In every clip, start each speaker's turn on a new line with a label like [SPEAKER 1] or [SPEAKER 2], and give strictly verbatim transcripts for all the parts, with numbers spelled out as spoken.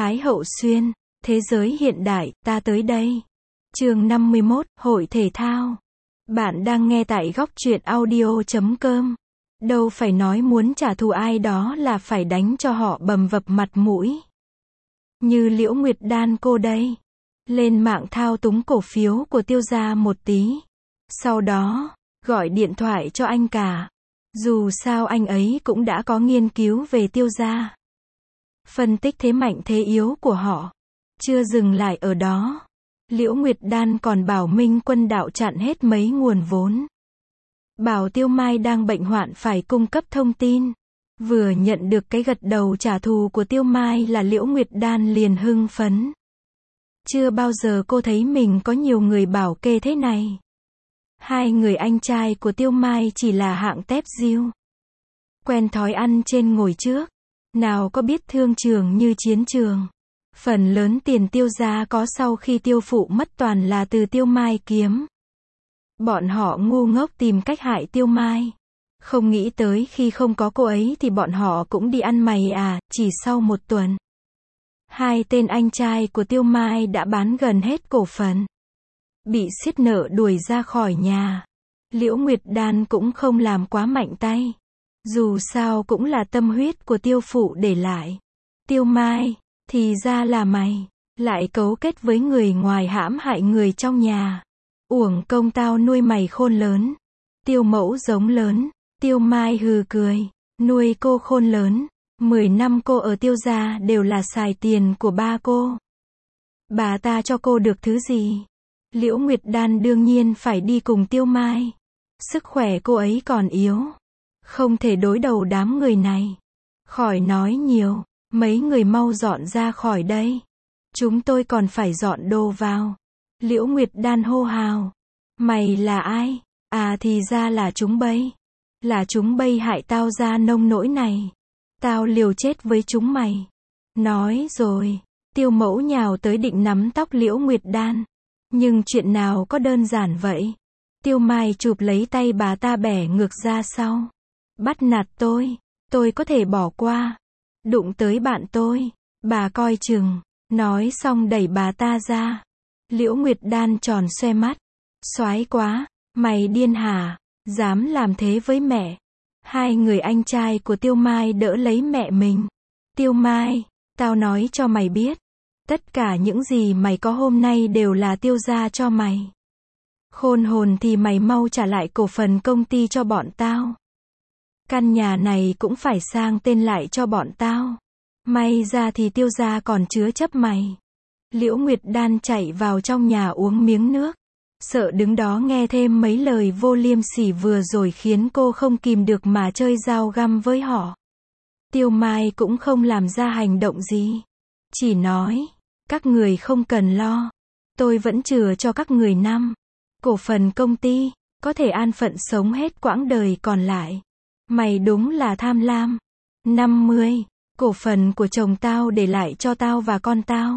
[SPEAKER 1] Thái Hậu Xuyên, thế giới hiện đại, ta tới đây. Chương năm mươi mốt, Hội Thể Thao. Bạn đang nghe tại góc truyện audio chấm com. Đâu phải nói muốn trả thù ai đó là phải đánh cho họ bầm vập mặt mũi. Như Liễu Nguyệt Đan cô đây. Lên mạng thao túng cổ phiếu của Tiêu gia một tí. Sau đó, gọi điện thoại cho anh cả. Dù sao anh ấy cũng đã có nghiên cứu về Tiêu gia. Phân tích thế mạnh thế yếu của họ. Chưa dừng lại ở đó. Liễu Nguyệt Đan còn bảo Minh Quân Đạo chặn hết mấy nguồn vốn. Bảo Tiêu Mai đang bệnh hoạn phải cung cấp thông tin. Vừa nhận được cái gật đầu trả thù của Tiêu Mai là Liễu Nguyệt Đan liền hưng phấn. Chưa bao giờ cô thấy mình có nhiều người bảo kê thế này. Hai người anh trai của Tiêu Mai chỉ là hạng tép diêu. Quen thói ăn trên ngồi trước. Nào có biết thương trường như chiến trường. Phần lớn tiền Tiêu gia có sau khi Tiêu phụ mất toàn là từ Tiêu Mai kiếm. Bọn họ ngu ngốc tìm cách hại Tiêu Mai. Không nghĩ tới khi không có cô ấy thì bọn họ cũng đi ăn mày à, chỉ sau một tuần. Hai tên anh trai của Tiêu Mai đã bán gần hết cổ phần. Bị xiết nợ đuổi ra khỏi nhà. Liễu Nguyệt Đan cũng không làm quá mạnh tay. Dù sao cũng là tâm huyết của Tiêu phụ để lại. Tiêu Mai, thì ra là mày, lại cấu kết với người ngoài hãm hại người trong nhà. Uổng công tao nuôi mày khôn lớn. Tiêu mẫu giống lớn. Tiêu Mai hừ cười. Nuôi cô khôn lớn. Mười năm cô ở Tiêu gia đều là xài tiền của ba cô. Bà ta cho cô được thứ gì? Liễu Nguyệt Đan đương nhiên phải đi cùng Tiêu Mai. Sức khỏe cô ấy còn yếu. Không thể đối đầu đám người này. Khỏi nói nhiều. Mấy người mau dọn ra khỏi đây. Chúng tôi còn phải dọn đồ vào. Liễu Nguyệt Đan hô hào. Mày là ai? À thì ra là chúng bây. Là chúng bây hại tao ra nông nỗi này. Tao liều chết với chúng mày. Nói rồi. Tiêu mẫu nhào tới định nắm tóc Liễu Nguyệt Đan. Nhưng chuyện nào có đơn giản vậy? Tiêu Mai chụp lấy tay bà ta bẻ ngược ra sau. Bắt nạt tôi. Tôi có thể bỏ qua. Đụng tới bạn tôi. Bà coi chừng. Nói xong đẩy bà ta ra. Liễu Nguyệt Đan tròn xoe mắt. Soái quá. Mày điên hả? Dám làm thế với mẹ. Hai người anh trai của Tiêu Mai đỡ lấy mẹ mình. Tiêu Mai, tao nói cho mày biết. Tất cả những gì mày có hôm nay đều là Tiêu gia cho mày. Khôn hồn thì mày mau trả lại cổ phần công ty cho bọn tao. Căn nhà này cũng phải sang tên lại cho bọn tao. May ra thì Tiêu gia còn chứa chấp mày. Liễu Nguyệt Đan chạy vào trong nhà uống miếng nước. Sợ đứng đó nghe thêm mấy lời vô liêm sỉ vừa rồi khiến cô không kìm được mà chơi dao găm với họ. Tiêu Mai cũng không làm ra hành động gì. Chỉ nói, các người không cần lo. Tôi vẫn chừa cho các người năm. Cổ phần công ty, có thể an phận sống hết quãng đời còn lại. Mày đúng là tham lam. năm mươi, cổ phần của chồng tao để lại cho tao và con tao.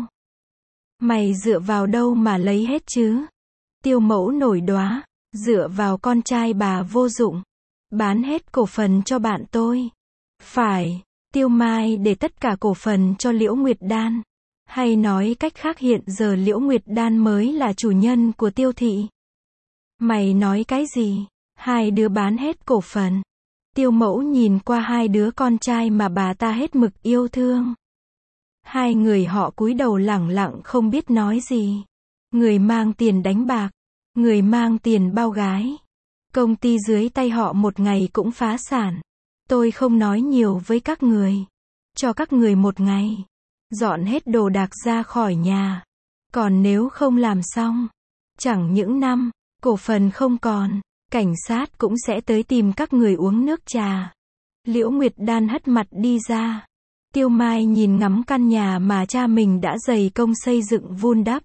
[SPEAKER 1] Mày dựa vào đâu mà lấy hết chứ? Tiêu mẫu nổi đoá, dựa vào con trai bà vô dụng. Bán hết cổ phần cho bạn tôi. Phải, Tiêu Mai để tất cả cổ phần cho Liễu Nguyệt Đan. Hay nói cách khác hiện giờ Liễu Nguyệt Đan mới là chủ nhân của Tiêu thị. Mày nói cái gì? Hai đứa bán hết cổ phần. Tiêu mẫu nhìn qua hai đứa con trai mà bà ta hết mực yêu thương. Hai người họ cúi đầu lẳng lặng không biết nói gì. Người mang tiền đánh bạc. Người mang tiền bao gái. Công ty dưới tay họ một ngày cũng phá sản. Tôi không nói nhiều với các người. Cho các người một ngày. Dọn hết đồ đạc ra khỏi nhà. Còn nếu không làm xong. Chẳng những năm, cổ phần không còn. Cảnh sát cũng sẽ tới tìm các người uống nước trà. Liễu Nguyệt Đan hất mặt đi ra. Tiêu Mai nhìn ngắm căn nhà mà cha mình đã dày công xây dựng vun đắp.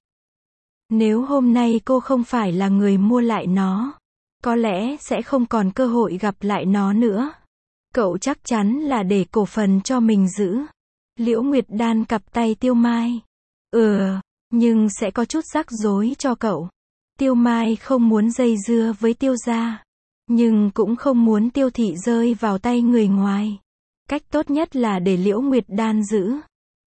[SPEAKER 1] Nếu hôm nay cô không phải là người mua lại nó, có lẽ sẽ không còn cơ hội gặp lại nó nữa. Cậu chắc chắn là để cổ phần cho mình giữ. Liễu Nguyệt Đan cặp tay Tiêu Mai. Ừ, nhưng sẽ có chút rắc rối cho cậu. Tiêu Mai không muốn dây dưa với Tiêu gia, nhưng cũng không muốn Tiêu thị rơi vào tay người ngoài. Cách tốt nhất là để Liễu Nguyệt Đan giữ.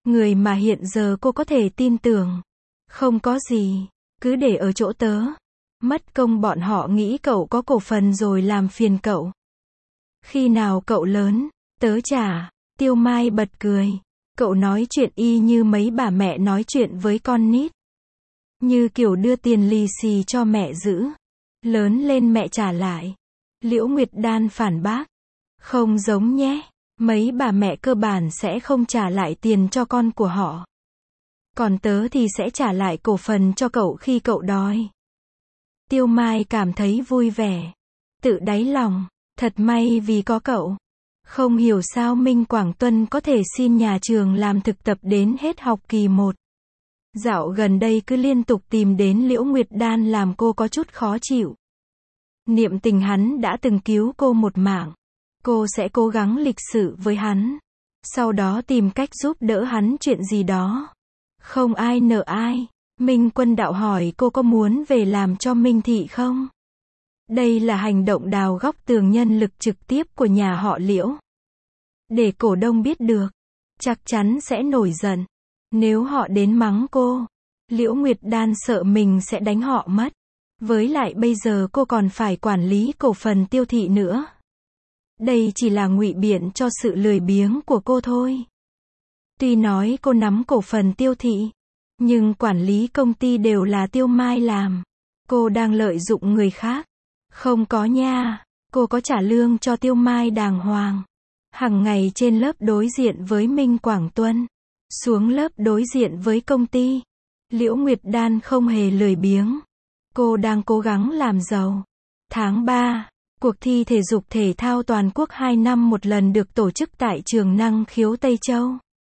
[SPEAKER 1] Người mà hiện giờ cô có thể tin tưởng. Không có gì. Cứ để ở chỗ tớ. Mất công bọn họ nghĩ cậu có cổ phần rồi làm phiền cậu. Khi nào cậu lớn, tớ trả. Tiêu Mai bật cười. Cậu nói chuyện y như mấy bà mẹ nói chuyện với con nít. Như kiểu đưa tiền lì xì cho mẹ giữ. Lớn lên mẹ trả lại. Liễu Nguyệt Đan phản bác. Không giống nhé. Mấy bà mẹ cơ bản sẽ không trả lại tiền cho con của họ. Còn tớ thì sẽ trả lại cổ phần cho cậu khi cậu đòi. Tiêu Mai cảm thấy vui vẻ. Tự đáy lòng. Thật may vì có cậu. Không hiểu sao Minh Quảng Tuân có thể xin nhà trường làm thực tập đến hết học kỳ một. Dạo gần đây cứ liên tục tìm đến Liễu Nguyệt Đan làm cô có chút khó chịu. Niệm tình hắn đã từng cứu cô một mạng. Cô sẽ cố gắng lịch sự với hắn. Sau đó tìm cách giúp đỡ hắn chuyện gì đó. Không ai nợ ai. Minh Quân Đạo hỏi cô có muốn về làm cho Minh Thị không? Đây là hành động đào góc tường nhân lực trực tiếp của nhà họ Liễu. Để cổ đông biết được, chắc chắn sẽ nổi giận. Nếu họ đến mắng cô, Liễu Nguyệt Đan sợ mình sẽ đánh họ mất. Với lại bây giờ cô còn phải quản lý cổ phần Tiêu Thị nữa. Đây chỉ là ngụy biện cho sự lười biếng của cô thôi. Tuy nói cô nắm cổ phần Tiêu Thị, nhưng quản lý công ty đều là Tiêu Mai làm. Cô đang lợi dụng người khác. Không có nha, cô có trả lương cho Tiêu Mai đàng hoàng. Hằng ngày trên lớp đối diện với Minh Quảng Tuân, xuống lớp đối diện với công ty. Liễu Nguyệt Đan không hề lười biếng. Cô đang cố gắng làm giàu. Tháng ba, cuộc thi thể dục thể thao toàn quốc hai năm một lần được tổ chức tại trường Năng Khiếu Tây Châu.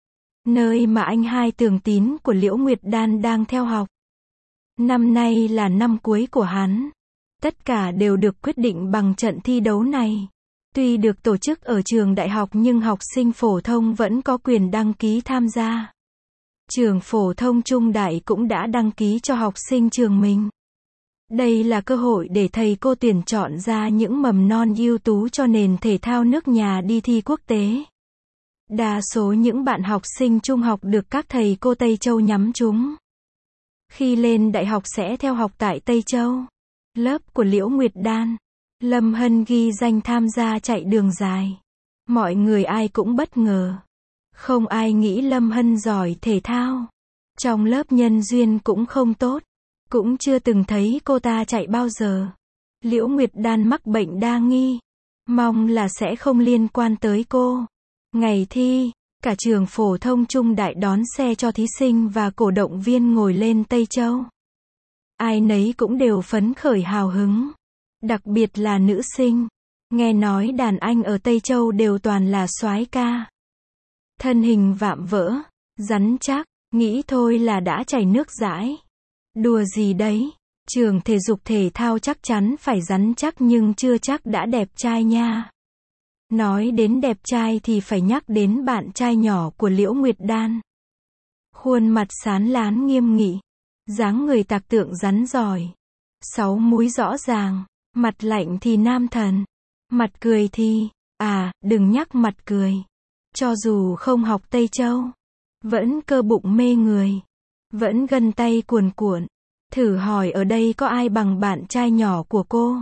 [SPEAKER 1] Nơi mà anh hai Tường Tín của Liễu Nguyệt Đan đang theo học. Năm nay là năm cuối của hắn. Tất cả đều được quyết định bằng trận thi đấu này. Tuy được tổ chức ở trường đại học nhưng học sinh phổ thông vẫn có quyền đăng ký tham gia. Trường phổ thông Trung Đại cũng đã đăng ký cho học sinh trường mình. Đây là cơ hội để thầy cô tuyển chọn ra những mầm non ưu tú cho nền thể thao nước nhà đi thi quốc tế. Đa số những bạn học sinh trung học được các thầy cô Tây Châu nhắm trúng. Khi lên đại học sẽ theo học tại Tây Châu. Lớp của Liễu Nguyệt Đan, Lâm Hân ghi danh tham gia chạy đường dài. Mọi người ai cũng bất ngờ. Không ai nghĩ Lâm Hân giỏi thể thao. Trong lớp nhân duyên cũng không tốt. Cũng chưa từng thấy cô ta chạy bao giờ. Liễu Nguyệt Đan mắc bệnh đa nghi. Mong là sẽ không liên quan tới cô. Ngày thi, cả trường phổ thông Trung Đại đón xe cho thí sinh và cổ động viên ngồi lên Tây Châu. Ai nấy cũng đều phấn khởi hào hứng. Đặc biệt là nữ sinh. Nghe nói đàn anh ở Tây Châu đều toàn là soái ca. Thân hình vạm vỡ, rắn chắc, nghĩ thôi là đã chảy nước dãi. Đùa gì đấy, trường thể dục thể thao chắc chắn phải rắn chắc nhưng chưa chắc đã đẹp trai nha. Nói đến đẹp trai thì phải nhắc đến bạn trai nhỏ của Liễu Nguyệt Đan. Khuôn mặt sán lán nghiêm nghị, dáng người tạc tượng rắn giỏi, sáu múi rõ ràng, mặt lạnh thì nam thần, mặt cười thì, à, đừng nhắc mặt cười. Cho dù không học Tây Châu, vẫn cơ bụng mê người, vẫn gân tay cuồn cuộn. Thử hỏi ở đây có ai bằng bạn trai nhỏ của cô?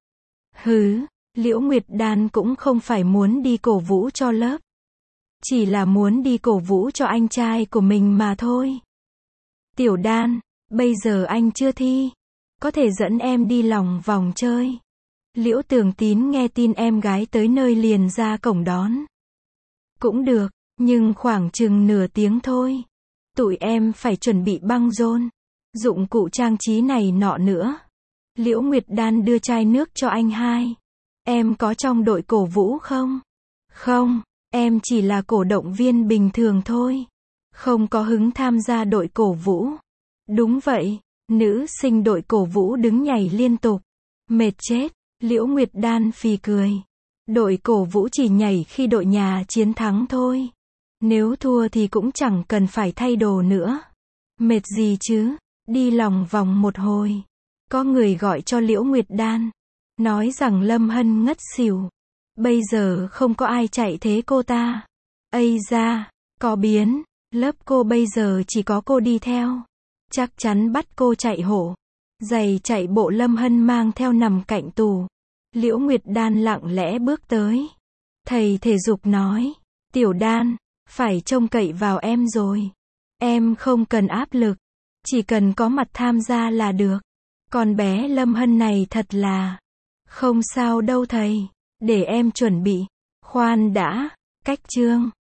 [SPEAKER 1] Hứ, Liễu Nguyệt Đan cũng không phải muốn đi cổ vũ cho lớp. Chỉ là muốn đi cổ vũ cho anh trai của mình mà thôi. Tiểu Đan, bây giờ anh chưa thi. Có thể dẫn em đi lòng vòng chơi. Liễu Tường Tín nghe tin em gái tới nơi liền ra cổng đón. Cũng được, nhưng khoảng chừng nửa tiếng thôi. Tụi em phải chuẩn bị băng rôn, dụng cụ trang trí này nọ nữa. Liễu Nguyệt Đan đưa chai nước cho anh hai. Em có trong đội cổ vũ không? Không, em chỉ là cổ động viên bình thường thôi. Không có hứng tham gia đội cổ vũ. Đúng vậy, nữ sinh đội cổ vũ đứng nhảy liên tục. Mệt chết, Liễu Nguyệt Đan phì cười. Đội cổ vũ chỉ nhảy khi đội nhà chiến thắng thôi. Nếu thua thì cũng chẳng cần phải thay đồ nữa. Mệt gì chứ, đi lòng vòng một hồi. Có người gọi cho Liễu Nguyệt Đan. Nói rằng Lâm Hân ngất xỉu. Bây giờ không có ai chạy thế cô ta. Ây da, có biến. Lớp cô bây giờ chỉ có cô đi theo. Chắc chắn bắt cô chạy hộ. Giày chạy bộ Lâm Hân mang theo nằm cạnh tủ. Liễu Nguyệt Đan lặng lẽ bước tới. Thầy thể dục nói, Tiểu Đan, phải trông cậy vào em rồi. Em không cần áp lực, chỉ cần có mặt tham gia là được. Con bé Lâm Hân này thật là... Không sao đâu thầy, để em chuẩn bị. Khoan đã, cách chương.